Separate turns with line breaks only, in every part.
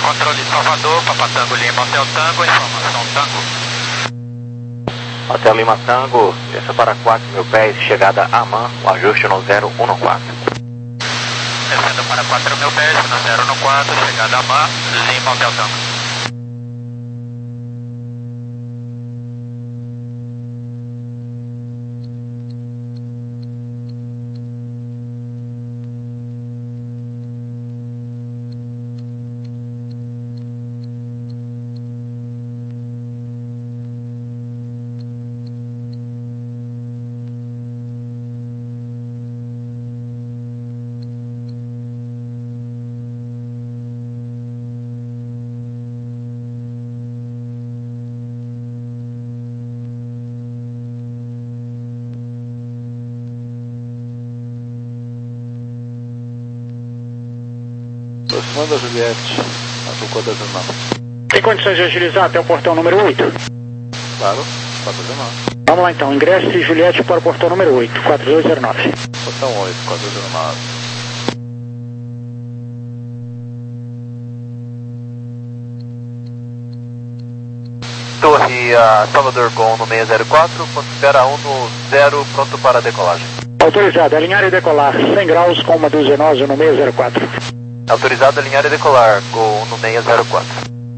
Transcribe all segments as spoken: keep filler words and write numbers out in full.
Controle Salvador, Papa Tango Lima, Hotel Tango, informação Tango.
Hotel Lima Tango, desça para quatro mil pés, chegada a Man, o ajuste no zero um quatro.
Descendo para quatro mil pés, no zero um quatro, chegada a Man, Lima, Hotel Tango.
Aproximando a Juliette, Azul quatro zero nove.
Tem condições de agilizar até o portão número oito?
Claro, quatro zero nove.
Vamos lá então, ingresse Juliette para o portão número oito, quatro dois zero nove.
Portão oito, quatro dois zero nove.
Torre uh, Salvador Gol no seis zero quatro, ponto espera um no zero, pronto para decolagem.
Autorizado, alinhar e decolar, cem graus com uma dúzia nós no seis zero quatro.
Autorizado alinhar e decolar, Gol no seis zero quatro.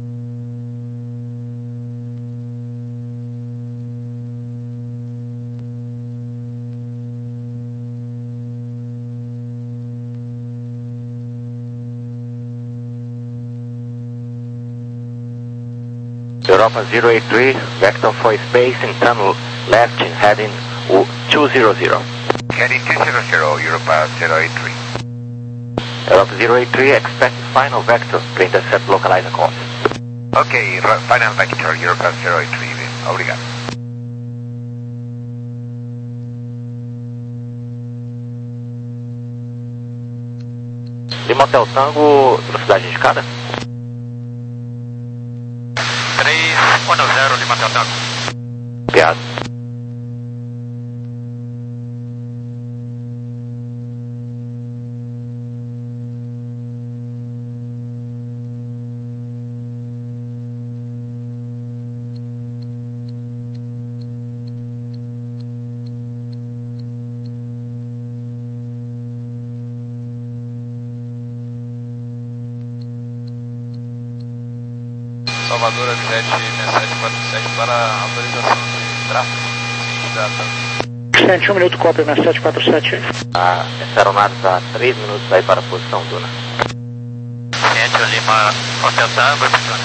Europa zero eight three, vector for space in tunnel left heading two zero zero.
Heading two zero zero, Europa zero eight three.
Europa zero eight three, expect final vector to intercept localizer course.
Ok, final vector, Europa zero eight three, obrigado.
Lima Hotel Tango, velocidade indicada?
três um zero, Lima Hotel Tango.
Piado.
Salvador Aviete seis sete quatro sete para autorização de tráfego, sim, data.
Sente um minuto, cópia seis sete quatro sete.
Ah, essa aeronave está a três minutos aí para a posição Duna.
Centro Lima, Hotel Tango,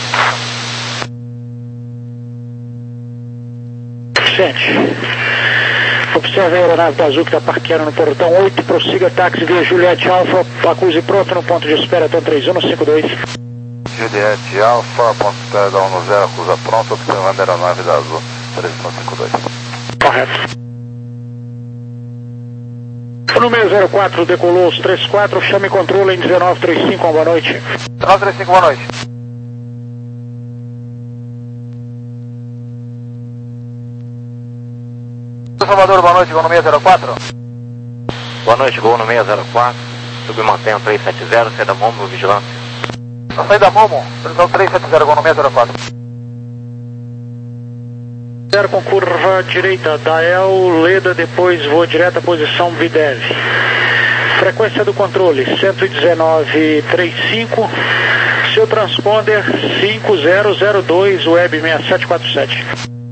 Sente. Observe a aeronave da Azul que está parqueando no portão oito, prossiga táxi via Juliette Alfa, acuse pronto no ponto de espera, Tom três um cinco dois.
Juliette Alfa, ponto de espera um no zero, acusa pronto, observando a aeronave da Azul três um cinco dois.
Correto. O número zero quatro decolou os três quatro, chame controle em dezenove trinta e cinco, boa noite.
dezenove trinta e cinco, boa noite. Salvador, boa noite, Gol no seis zero quatro. Boa noite, Gol no seis zero quatro. Submantenha três sete zero, saída Momo, vigilância. Saída Momo, precisão três sete zero, Gol no seis zero quatro.
Zero com curva direita, Dael, Leda, depois vou direto à posição Videv. Frequência do controle, cento e dezenove vírgula trinta e cinco. Seu transponder cinco zero zero dois, web seis sete quatro sete.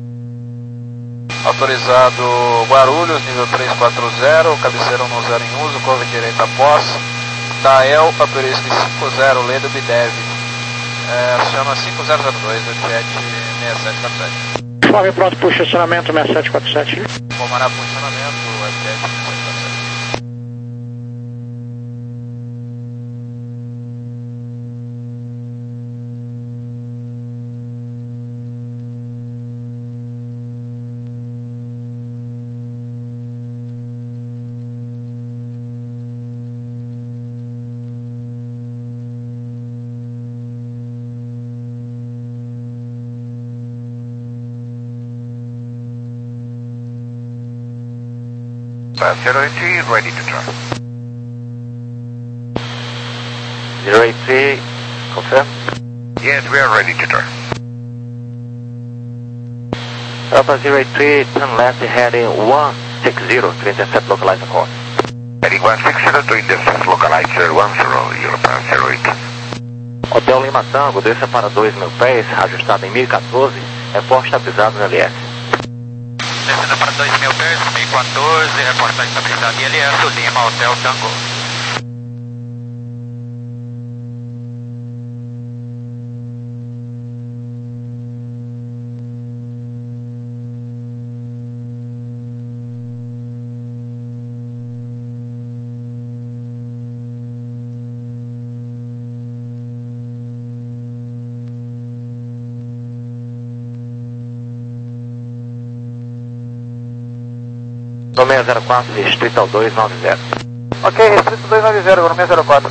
Autorizado Guarulhos, nível três quatro zero, cabeceira um no zero em uso, curva direita após. Dael, autoriza cinco zero, Leda Bidev. É, aciona cinco zero zero dois, do jet seis sete quatro sete.
Informe pronto para o estacionamento seis sete quatro sete.
Comandar funcionamento, web jet seis sete quatro sete.
zero eight three, ready to turn.
zero eight three, confirm.
Yes, we are ready to turn.
Alpha zero eight three, turn left heading one six zero to intercept localizer course.
Heading one six zero to intercept localizer one zero, Europe zero eight.
Hotel Lima Tango, desça para dois mil pés, ajustado em mil e quatorze, reporte estabilizado no L S.
Descendo para dois mil pés, mil e quatorze, reportagem estabilizada em L S, Lima, Hotel Tango.
No seis zero quatro, restrito ao dois nove zero.
Ok, restrito dois nove zero, no seis zero quatro.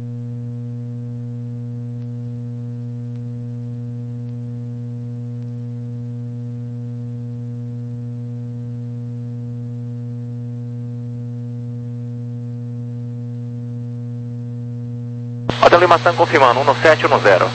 Hotel Lima Tango confirmando, um sete um zero.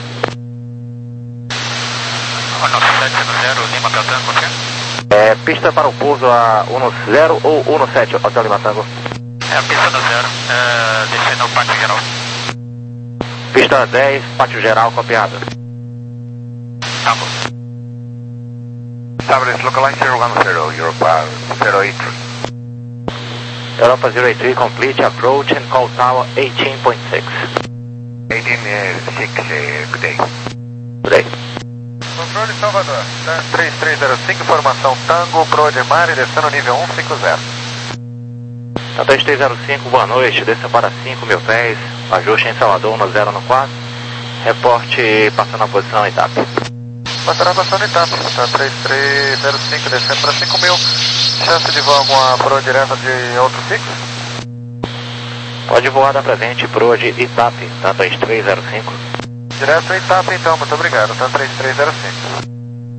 um sete zero, Lima Hotel Tango, confirma?
É, pista para o pouso a um zero ou um sete, Hotel Lima Tango?
É a pista no zero, é, descendo o pátio geral.
Pista dez, pátio geral, copiado.
Tango.
Establish localizer one zero, Europa zero eight.
Europa zero eight three, complete approach and call tower eighteen point six.
eighteen six, uh, good day.
Good day.
Controle Salvador, três três zero cinco, informação Tango, Pro Edmar e descendo nível um cinco zero.
três três zero cinco, boa noite, desça para cinco mil pés, ajuste em Salvador no zero um quatro, reporte passando a posição E T A P.
Passará passando E T A P, tá três três zero cinco, descendo para cinco mil, chance de voar alguma Pro direta de outro fixo?
Pode voar da presente Pro de I T A P, tá três três zero cinco.
Direto E T A P então, muito obrigado, tá três três zero cinco.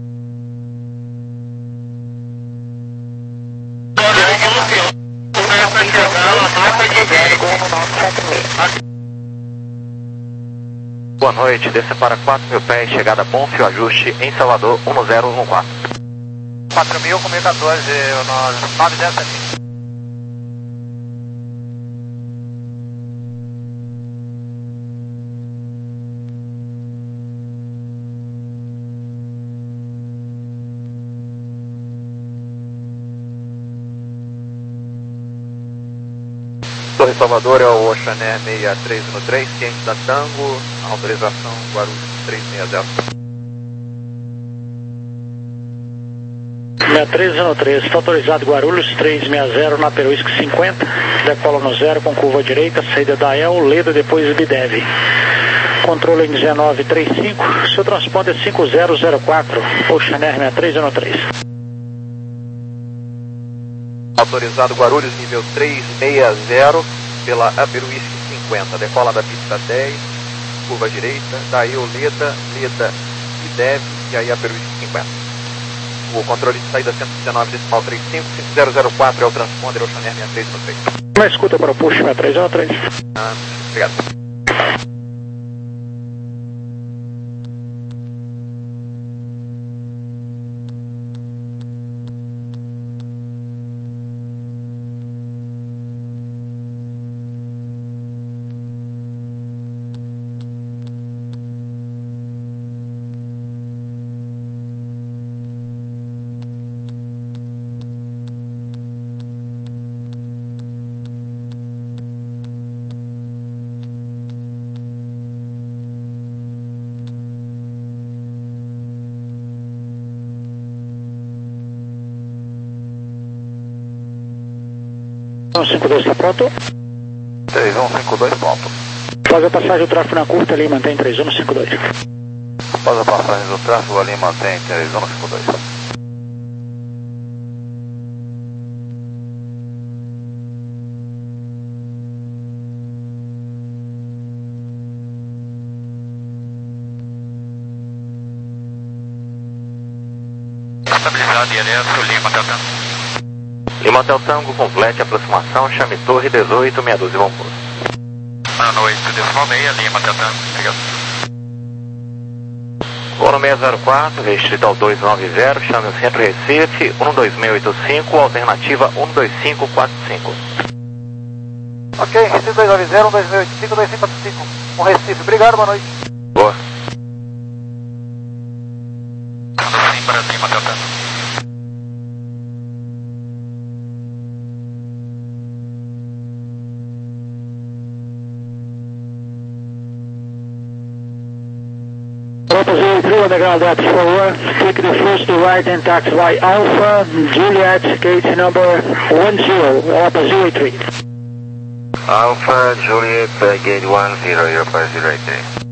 Boa noite, desça para quatro mil pés, chegada bom fio ajuste em Salvador um zero um quatro.
quatro mil com mil e quatorze, nove zero sete.
Torre Salvador é o Oceanair seis três um três, ciente da Tango, autorização Guarulhos três seis zero.
seis três um três, está autorizado Guarulhos três seis zero na Peruísque cinquenta, decola no zero com curva à direita, saída da E L, Leda, depois Bidev. Controle em dezenove trinta e cinco, seu transponder é cinco zero zero quatro, Oceanair seis três um três.
Autorizado Guarulhos nível três seis zero pela Aperuísque cinquenta, decola da pista dez, curva à direita, daí o Leda, Leda e Deve, e aí Aperuísque cinquenta. O controle de saída cento e dezenove decimal trinta e cinco, cinco zero zero quatro é o transponder Oceanair seis três um três.
Na escuta para o push seis três um três.
Ah, obrigado.
um cinco dois está pronto?
três um cinco dois pronto.
Faz a passagem do tráfego na curta ali, mantém três um cinco dois.
Faz a passagem do tráfego ali, mantém três um cinco dois.
Estabilizado e L S, Lima Hotel Tango.
Lima Hotel Tango, complete aproximação, chame Torre dezoito, meia dúzia, vamos pouso.
Boa noite, decimal meia, Lima Hotel Tango, obrigado.
Voo no seis zero quatro, Distrital dois nove zero, chame o centro Recife, um dois seis oito cinco, alternativa um dois cinco quatro cinco.
Ok, Recife dois nove zero, um dois seis oito cinco, dois cinco quatro cinco. Um Recife, obrigado, boa noite.
Boa.
Sim, para cima, Delta.
Alpha zero three, underground at four, take the first to right and taxi Alpha, Juliet, gate number one zero, Alpha zero three.
Alpha Juliet, uh, gate one zero, Europa zero eight three.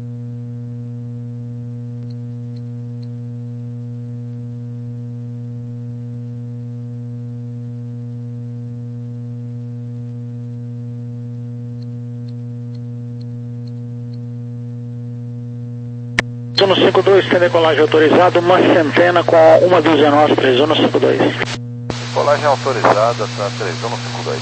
Zona cinco dois, tem decolagem autorizada, uma centena com uma dúzia nossa, Zona cinco dois.
Decolagem autorizada para três um cinco dois.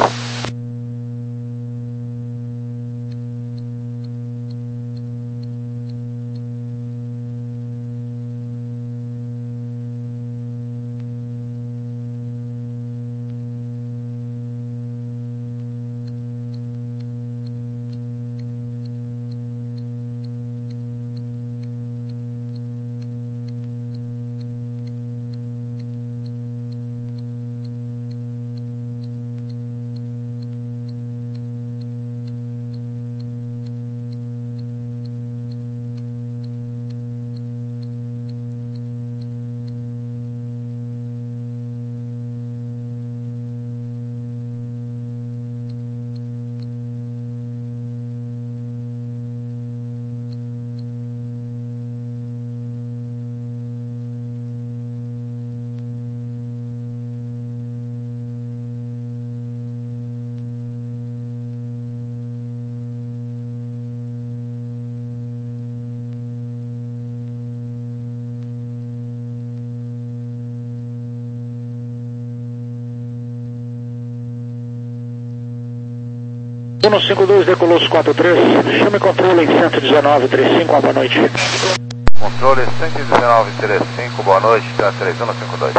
Zona cinco dois, decolou os quatro três, chame controle em cento e dezenove, trinta e cinco, boa noite.
Controle cento e dezenove, trinta e cinco, boa noite, tá três um cinco dois.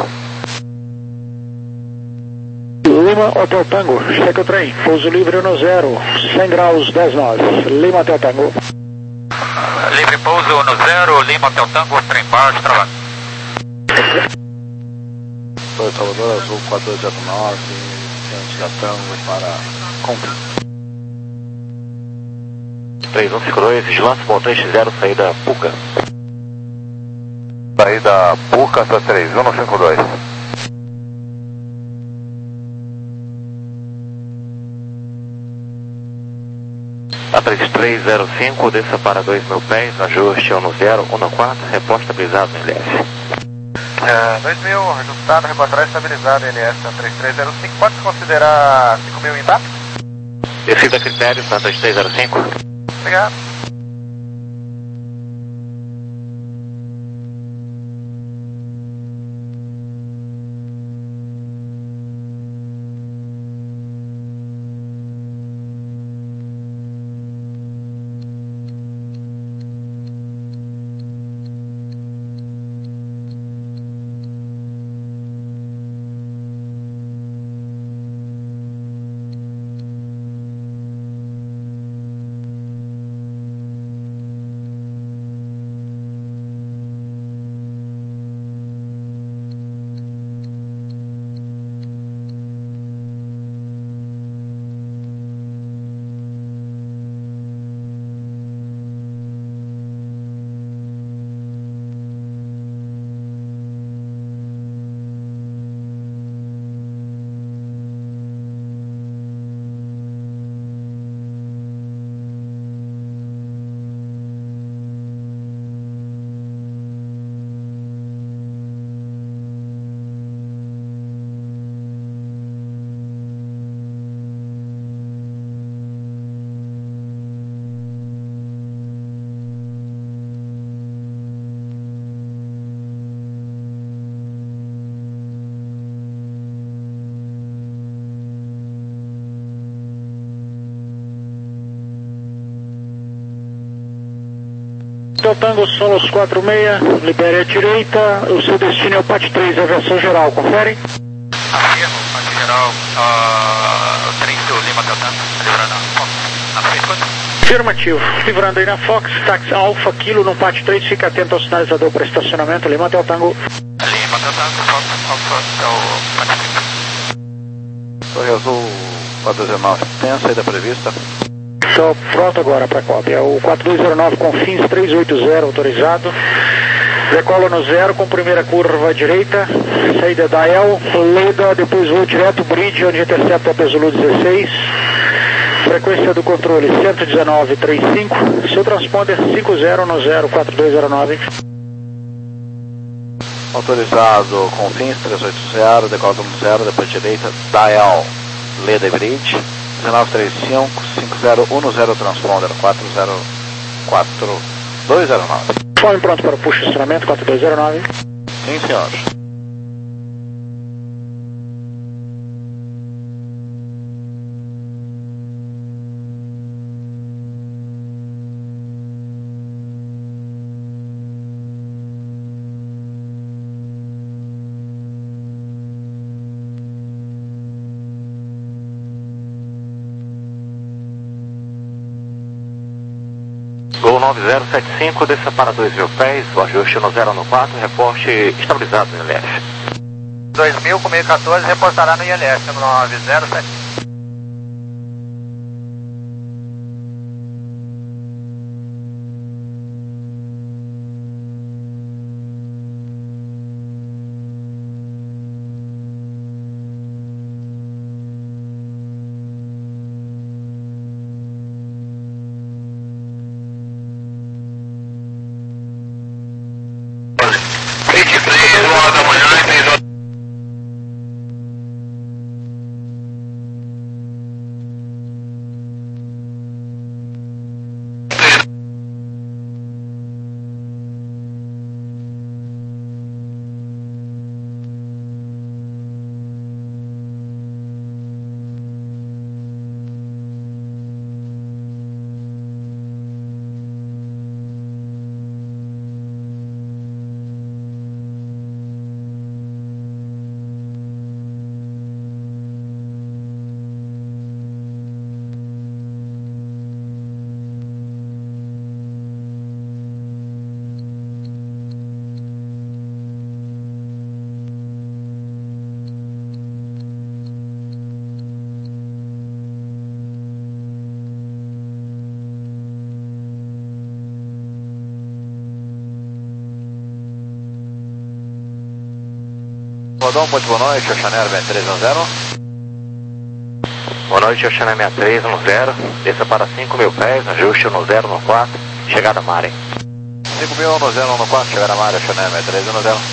Lima Hotel Tango, cheque o trem, pouso livre no zero, cem graus, dez nove, Lima Hotel Tango.
Livre pouso no zero, Lima Hotel Tango, trem baixo, travado.
Oi, Salvador Azul quatro dois zero nove, diante da Tango para cumprir.
três um cinco dois, vigilância, ponto X zero, saída Puca.
Saída Puca, tá três um cinco dois.
A três três zero cinco, desça para dois mil pés, ajuste um no zero, um no quatro, reposta estabilizado no L S.
É, dois mil, ajustado, reportagem estabilizado, L S a três três zero cinco, pode considerar cinco mil intacto?
Descida critérios na três três zero cinco.
Obrigado.
Hotel Tango, Solos quatro seis, libere a direita, o seu destino é o P A T três, aviação geral, confere?
Afirmo, P A T geral, uh, três Lima Hotel Tango, livrando a Fox, na Facebook.
Afirmativo, livrando aí na Fox, táxi Alfa Kilo no P A T três, fica atento ao sinalizador para estacionamento, Lima Hotel Tango.
Lima Hotel Tango, Fox, Alfa, é o P A T três.
Torre Azul quatro dois zero nove, tem a saída prevista?
Estou pronto agora para cópia. O quatro dois zero nove com fins três oito zero autorizado. Decola no zero com primeira curva à direita. Saída da El, Leda, depois voo direto, bridge, onde intercepta a Zulu dezesseis. Frequência do controle cento e dezenove trinta e cinco. Seu transponder cinco zero no zero quatro dois zero nove.
Autorizado com fins três oito zero, decola no zero, depois direita, Dial, Leda e Bridge, dezenove trinta e cinco, cinco zero um zero transponder, quatro zero quatro dois zero nove.
Fome pronto para o push estacionamento, quatro dois zero nove.
Sim, senhor.
Gol nove zero sete cinco, desça para dois mil pés, o ajuste no zero no quatro, reporte estabilizado no I L F.
dois mil com mil e quatorze, reportará no I L F, número nove zero sete.
Rodão, muito boa noite, Oceaneiro sessenta e três dezero.
Boa noite, Oceaneiro sessenta e três no zero, desça para cinco mil pés, ajuste no zero no quatro, chegada a Mare.
cinco mil no zero no quatro, chegada a Mare, Oceaneiro sessenta e três no zero.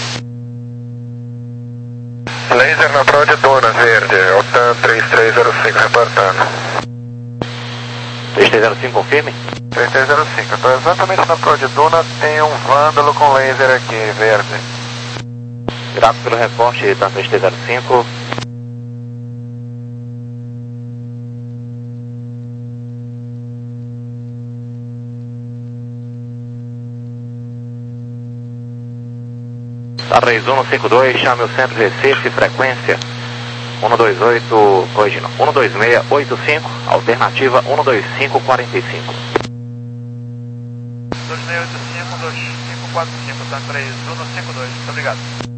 Laser na prova de Duna, verde, Otan três três zero cinco reportando.
três três zero cinco, confirme.
três três zero cinco, estou exatamente na prova de Duna, tem um vândalo com laser aqui, verde.
Grato pelo reporte, tá três três zero cinco. Tá três um cinco dois, chame o centro Recife, frequência um dois oito, corrigindo, um dois seis oito cinco, alternativa um dois cinco quatro cinco.
dois seis oito cinco, dois cinco quatro cinco, tá três um cinco dois, muito obrigado.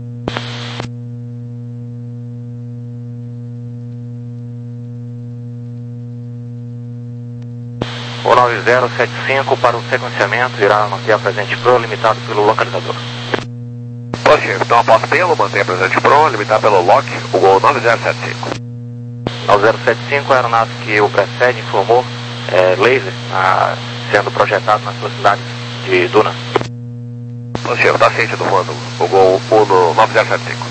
O nove zero sete cinco para o sequenciamento, irá manter a presente Pro, limitado pelo localizador.
Positivo, então após pelo, mantenha presente Pro, limitar pelo lock, o gol nove zero sete cinco.
nove zero sete cinco, a aeronave que o precede informou, é, laser ah, sendo projetado nas proximidades de Duna.
Positivo, está ciente do vândalo, o gol Uno nove zero sete cinco.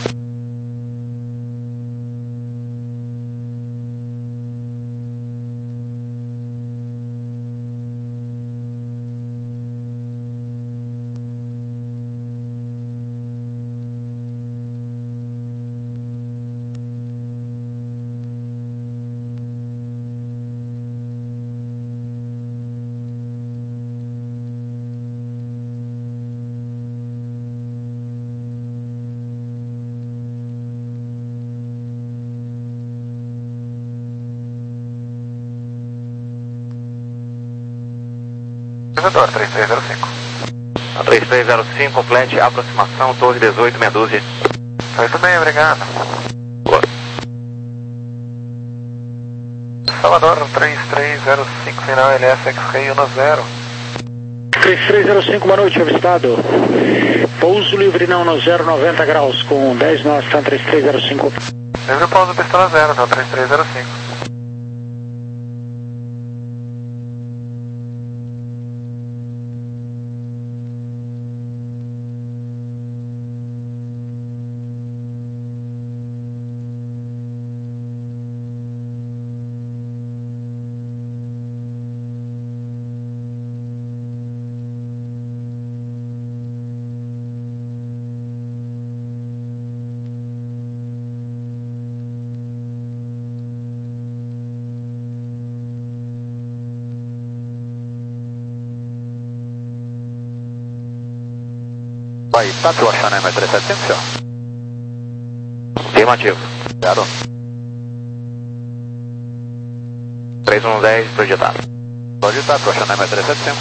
localizador, três três zero cinco.
três três zero cinco, complete aproximação, torre dezoito, meia dúzia.
Muito bem, obrigado.
Boa.
Salvador, três três zero cinco, final L S X-Ray um zero.
três três zero cinco, boa noite, avistado. Pouso livre não no zero noventa graus com dez nós, tá três três zero cinco.
Livre pouso pistola zero, então três três zero cinco.
Vai, tá te achando M três sete cinco, senhor?
Afirmativo.
Zero.
três um dez, projetado.
Pode estar, tô achando M três sete cinco.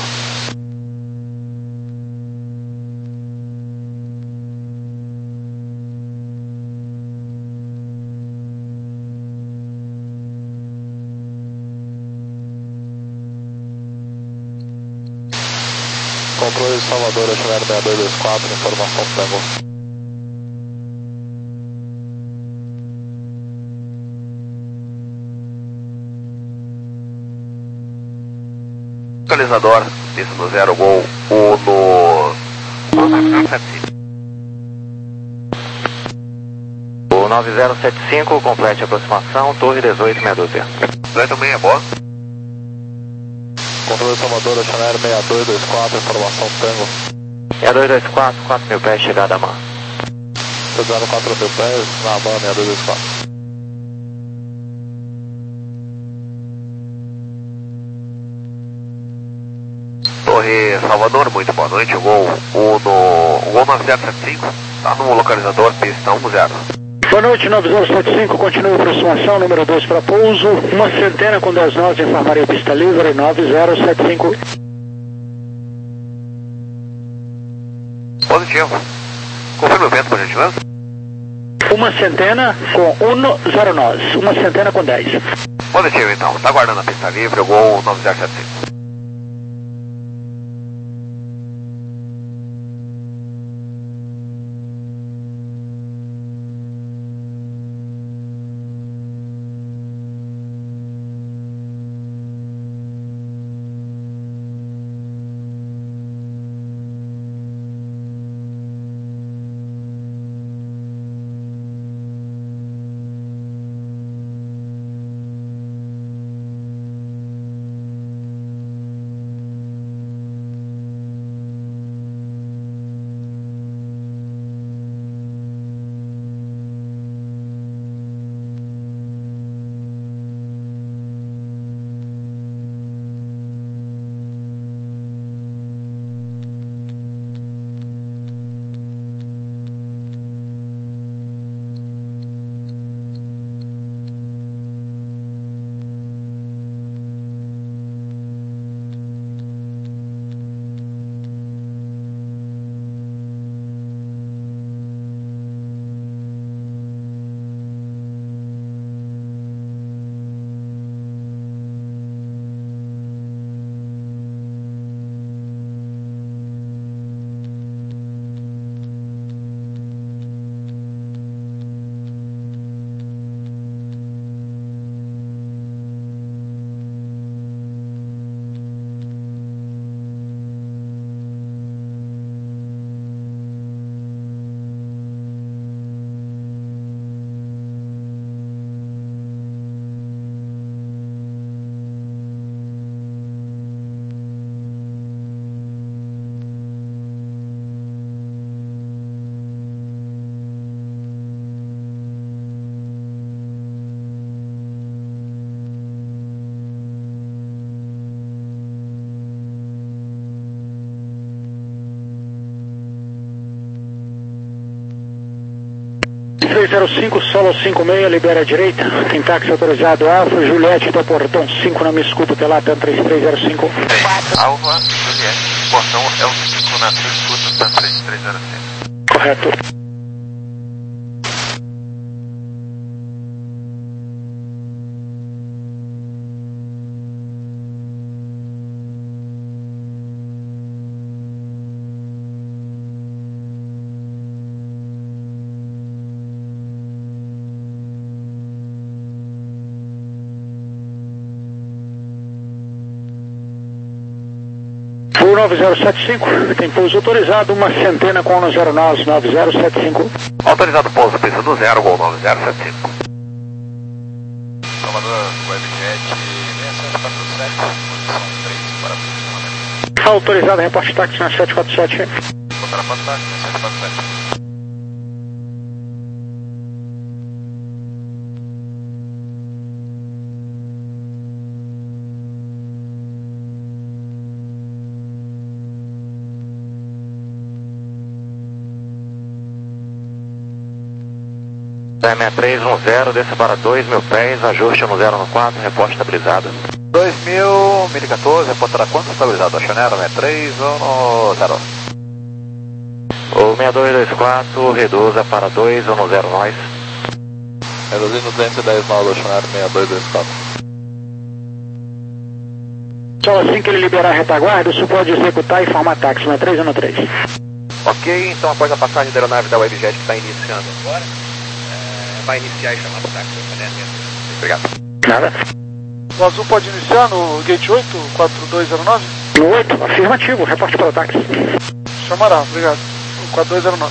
Controle de Salvador, estiver seis dois dois quatro, informação Tango.
Localizador, pista no zero, gol
O nove zero sete cinco, complete aproximação, torre dezoito, meia dúzia.
dezoito meia, boa.
Controle de Salvador, estiver seis dois dois quatro, informação Tango.
seis dois dois quatro, quatro mil pés, chegada a mão.
Estou dando quatro mil pés, na mão seis dois dois quatro.
Torre Salvador, muito boa noite, o gol, o, no, o gol nove zero sete cinco, tá no localizador, pista um zero.
Boa noite, nove zero sete cinco, continua a aproximação, número dois para pouso, uma centena com dez nós, informaria pista livre, nove zero sete cinco.
Positivo. Confirma o vento, por gentileza.
Uma centena com um zero nós, uma centena com dez.
Positivo, então, tá guardando a pista livre, o gol nove zero sete cinco.
três zero cinco, solo cinco seis, libera a direita. Tem táxi autorizado Alfa, Juliette do portão cinco, não me escuta, pela T três três zero cinco.
Alfa, Juliette. é. Portão é o cinco na sua escuta, tá três três zero seis.
Correto. nove zero sete cinco, tem pouso autorizado, uma centena com no zero nove nove zero sete cinco.
Autorizado pouso, pista do zero, Gol nove zero sete cinco.
Salvador, Webjet seis sete quatro sete, posição três para posicionamento.
Autorizado, reporte táxi na sete quatro sete.
Botar a foto táxi na sete quatro sete.
seis três um zero, desça para dois mil pés, ajuste no zero no quatro, reporte estabilizado.
dois mil, mil e quatorze, reportará quanto estabilizado? Chanero, sessenta e três um no zero.
O seis dois dois quatro, reduza para dois um no zero nós.
Reduzindo duzentos e dez nó do Chanero, seis dois dois quatro.
Só assim que ele liberar a retaguarda, o senhor pode executar e formar táxi na três um no três.
Ok, então após a passagem da aeronave da Webjet que está iniciando agora, vai iniciar e chamar o táxi para a Obrigado.
Nada.
O azul pode iniciar no gate oito, quatro dois zero nove?
No oito, afirmativo, reporte para o táxi.
Chamará, obrigado. O quatro dois zero nove.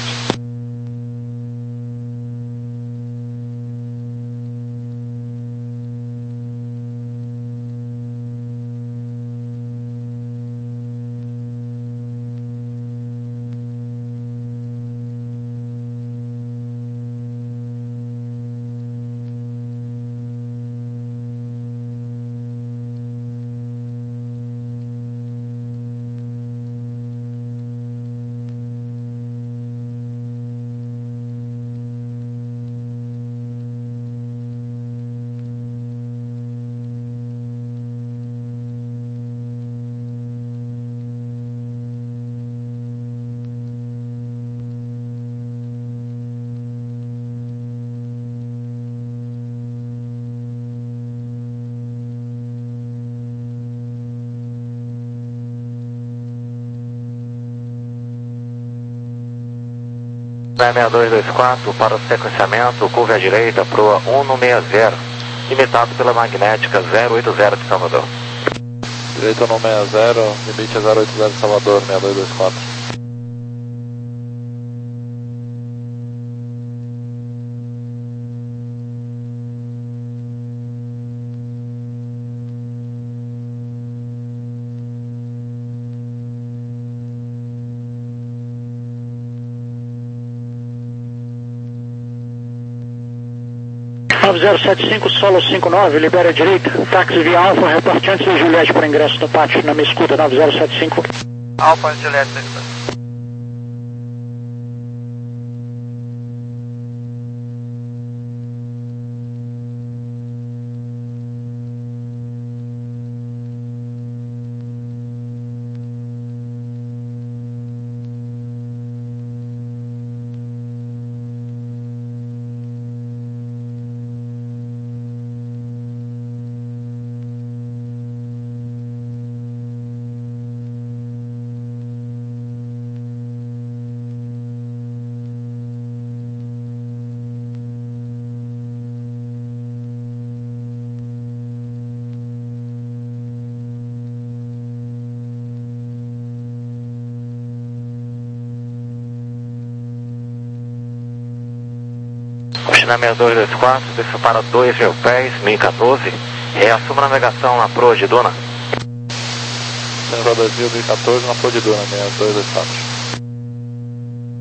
seis dois dois quatro, para o sequenciamento, curve à direita, proa um no sessenta, limitado pela magnética zero oito zero de Salvador.
Direita no sessenta, limite é zero oito zero de Salvador, seis dois dois quatro.
nove zero sete cinco, solo cinco nove, libera a direita, táxi via Alfa, reporte antes de Juliette para ingresso no pátio, na minha escuta, nove zero sete cinco.
Alfa Juliette, na escuta.
China seis dois dois quatro, desça para dois mil pés, mil e quatorze, reassuma a navegação na proa de Duna.
Central dois mil, mil e quatorze, na proa de Duna, seis dois dois quatro.